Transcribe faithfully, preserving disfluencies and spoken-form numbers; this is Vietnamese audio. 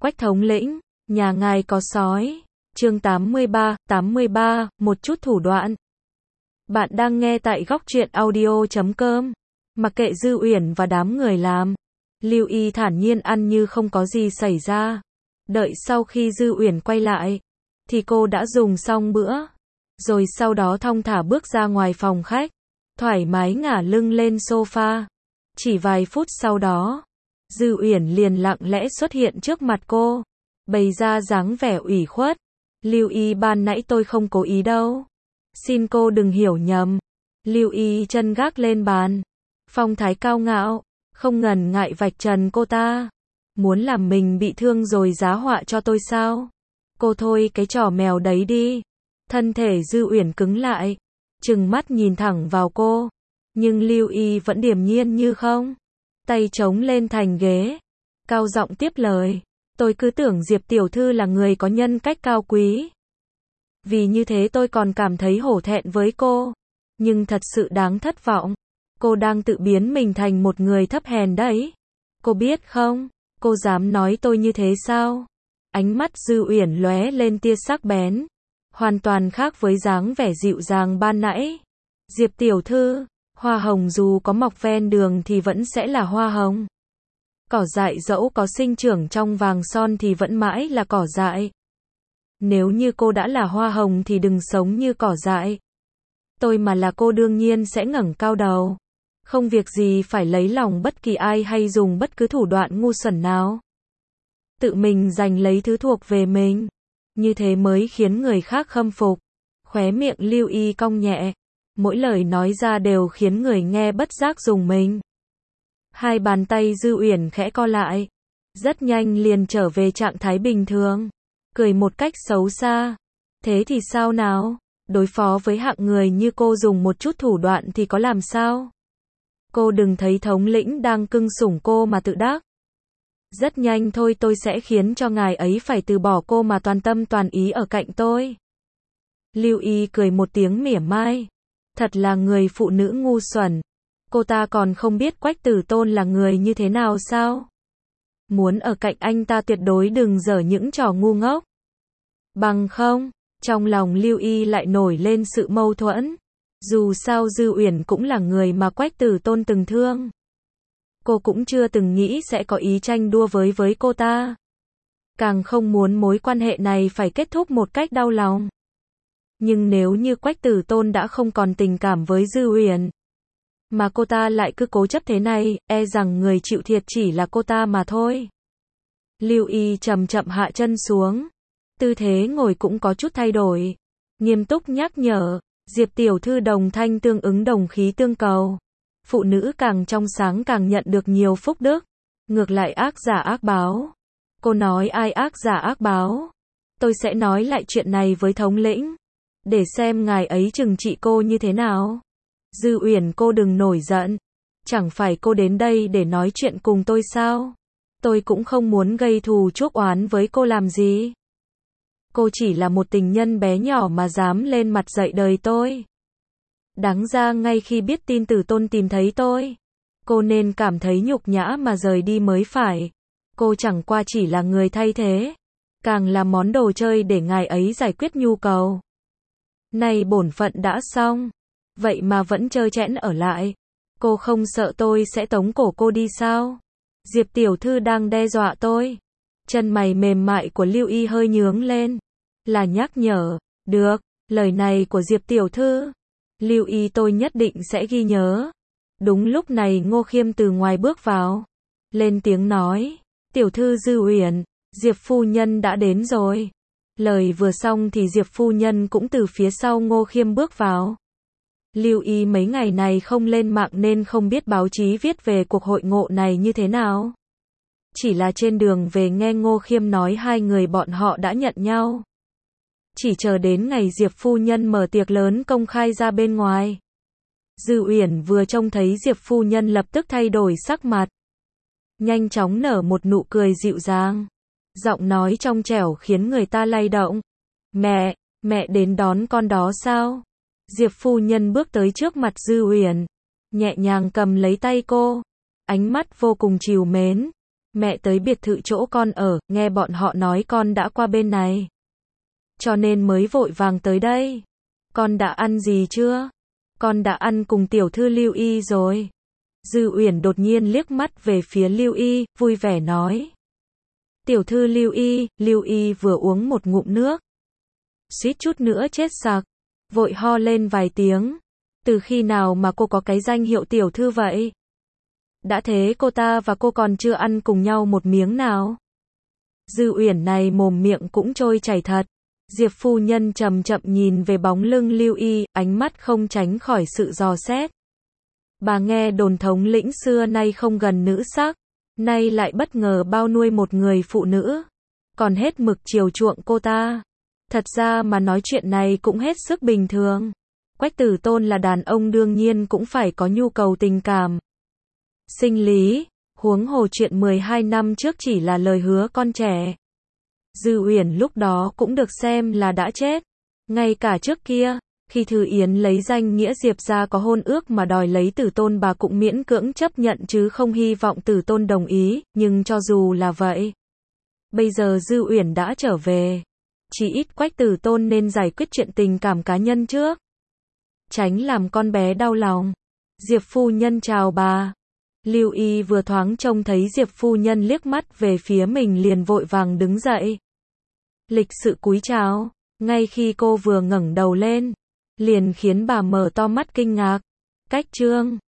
Quách thống lĩnh, nhà ngài có sói. Chương tám mươi ba, tám mươi ba, một chút thủ đoạn. Bạn đang nghe tại góc truyện audio chấm com. Mặc kệ Dư Uyển và đám người làm, Lưu Y thản nhiên ăn như không có gì xảy ra. Đợi sau khi Dư Uyển quay lại, thì cô đã dùng xong bữa, rồi sau đó thong thả bước ra ngoài phòng khách, thoải mái ngả lưng lên sofa. Chỉ vài phút sau đó, Dư Uyển liền lặng lẽ xuất hiện trước mặt cô, bày ra dáng vẻ ủy khuất. Lưu Y, ban nãy tôi không cố ý đâu. Xin cô đừng hiểu nhầm. Lưu Y chân gác lên bàn, phong thái cao ngạo, không ngần ngại vạch trần cô ta. Muốn làm mình bị thương rồi giá họa cho tôi sao? Cô thôi cái trò mèo đấy đi. Thân thể Dư Uyển cứng lại, trừng mắt nhìn thẳng vào cô. Nhưng Lưu Y vẫn điềm nhiên như không. Tay chống lên thành ghế, cao giọng tiếp lời. Tôi cứ tưởng Diệp tiểu thư là người có nhân cách cao quý. Vì như thế tôi còn cảm thấy hổ thẹn với cô. Nhưng thật sự đáng thất vọng. Cô đang tự biến mình thành một người thấp hèn đấy. Cô biết không, cô dám nói tôi như thế sao? Ánh mắt Dư Uyển lóe lên tia sắc bén, hoàn toàn khác với dáng vẻ dịu dàng ban nãy. Diệp tiểu thư, hoa hồng dù có mọc ven đường thì vẫn sẽ là hoa hồng. Cỏ dại dẫu có sinh trưởng trong vàng son thì vẫn mãi là cỏ dại. Nếu như cô đã là hoa hồng thì đừng sống như cỏ dại. Tôi mà là cô đương nhiên sẽ ngẩng cao đầu. Không việc gì phải lấy lòng bất kỳ ai hay dùng bất cứ thủ đoạn ngu xuẩn nào. Tự mình giành lấy thứ thuộc về mình. Như thế mới khiến người khác khâm phục. Khóe miệng Lưu Y cong nhẹ. Mỗi lời nói ra đều khiến người nghe bất giác rùng mình. Hai bàn tay Dư Uyển khẽ co lại. Rất nhanh liền trở về trạng thái bình thường. Cười một cách xấu xa. Thế thì sao nào? Đối phó với hạng người như cô dùng một chút thủ đoạn thì có làm sao? Cô đừng thấy thống lĩnh đang cưng sủng cô mà tự đắc. Rất nhanh thôi tôi sẽ khiến cho ngài ấy phải từ bỏ cô mà toàn tâm toàn ý ở cạnh tôi. Lưu Y cười một tiếng mỉa mai. Thật là người phụ nữ ngu xuẩn. Cô ta còn không biết Quách Tử Tôn là người như thế nào sao? Muốn ở cạnh anh ta tuyệt đối đừng giở những trò ngu ngốc. Bằng không, trong lòng Lưu Y lại nổi lên sự mâu thuẫn. Dù sao Dư Uyển cũng là người mà Quách Tử Tôn từng thương. Cô cũng chưa từng nghĩ sẽ có ý tranh đua với với cô ta. Càng không muốn mối quan hệ này phải kết thúc một cách đau lòng. Nhưng nếu như Quách Tử Tôn đã không còn tình cảm với Dư Uyển, mà cô ta lại cứ cố chấp thế này, e rằng người chịu thiệt chỉ là cô ta mà thôi. Lưu Y chậm chậm hạ chân xuống. Tư thế ngồi cũng có chút thay đổi. Nghiêm túc nhắc nhở. Diệp tiểu thư đồng thanh tương ứng đồng khí tương cầu. Phụ nữ càng trong sáng càng nhận được nhiều phúc đức. Ngược lại ác giả ác báo. Cô nói ai ác giả ác báo? Tôi sẽ nói lại chuyện này với thống lĩnh. Để xem ngài ấy trừng trị cô như thế nào. Dư Uyển, cô đừng nổi giận. Chẳng phải cô đến đây để nói chuyện cùng tôi sao? Tôi cũng không muốn gây thù chuốc oán với cô làm gì. Cô chỉ là một tình nhân bé nhỏ mà dám lên mặt dạy đời tôi. Đáng ra ngay khi biết tin Tử Tôn tìm thấy tôi, cô nên cảm thấy nhục nhã mà rời đi mới phải. Cô chẳng qua chỉ là người thay thế, càng là món đồ chơi để ngài ấy giải quyết nhu cầu. Này bổn phận đã xong, vậy mà vẫn trơ trẽn ở lại. Cô không sợ tôi sẽ tống cổ cô đi sao? Diệp tiểu thư đang đe dọa tôi. Chân mày mềm mại của Lưu Y hơi nhướng lên. Là nhắc nhở. Được, lời này của Diệp tiểu thư, Lưu Y tôi nhất định sẽ ghi nhớ. Đúng lúc này Ngô Khiêm từ ngoài bước vào, lên tiếng nói. Tiểu thư Dư Uyển, Diệp phu nhân đã đến rồi. Lời vừa xong thì Diệp phu nhân cũng từ phía sau Ngô Khiêm bước vào. Lưu Y mấy ngày này không lên mạng nên không biết báo chí viết về cuộc hội ngộ này như thế nào. Chỉ là trên đường về nghe Ngô Khiêm nói hai người bọn họ đã nhận nhau. Chỉ chờ đến ngày Diệp phu nhân mở tiệc lớn công khai ra bên ngoài. Dư Uyển vừa trông thấy Diệp phu nhân lập tức thay đổi sắc mặt. Nhanh chóng nở một nụ cười dịu dàng. Giọng nói trong trẻo khiến người ta lay động. Mẹ, mẹ đến đón con đó sao? Diệp phu nhân bước tới trước mặt Dư Uyển, nhẹ nhàng cầm lấy tay cô. Ánh mắt vô cùng trìu mến. Mẹ tới biệt thự chỗ con ở, nghe bọn họ nói con đã qua bên này. Cho nên mới vội vàng tới đây. Con đã ăn gì chưa? Con đã ăn cùng tiểu thư Lưu Y rồi. Dư Uyển đột nhiên liếc mắt về phía Lưu Y, vui vẻ nói. Tiểu thư Lưu Y, Lưu Y vừa uống một ngụm nước. Suýt chút nữa chết sặc. Vội ho lên vài tiếng. Từ khi nào mà cô có cái danh hiệu tiểu thư vậy? Đã thế cô ta và cô còn chưa ăn cùng nhau một miếng nào. Dư Uyển này mồm miệng cũng trôi chảy thật. Diệp phu nhân chậm chậm nhìn về bóng lưng Lưu Y, ánh mắt không tránh khỏi sự dò xét. Bà nghe đồn thống lĩnh xưa nay không gần nữ sắc, nay lại bất ngờ bao nuôi một người phụ nữ, còn hết mực chiều chuộng cô ta. Thật ra mà nói chuyện này cũng hết sức bình thường. Quách Tử Tôn là đàn ông đương nhiên cũng phải có nhu cầu tình cảm. Sinh lý, huống hồ chuyện mười hai năm trước chỉ là lời hứa con trẻ. Dư Uyển lúc đó cũng được xem là đã chết. Ngay cả trước kia, khi Thư Yến lấy danh nghĩa Diệp gia có hôn ước mà đòi lấy Tử Tôn bà cũng miễn cưỡng chấp nhận chứ không hy vọng Tử Tôn đồng ý, nhưng cho dù là vậy, bây giờ Dư Uyển đã trở về. Chỉ ít Quách Tử Tôn nên giải quyết chuyện tình cảm cá nhân trước. Tránh làm con bé đau lòng. Diệp phu nhân chào bà. Lưu Y vừa thoáng trông thấy Diệp phu nhân liếc mắt về phía mình liền vội vàng đứng dậy. Lịch sự cúi chào, ngay khi cô vừa ngẩng đầu lên, liền khiến bà mở to mắt kinh ngạc. Cách chương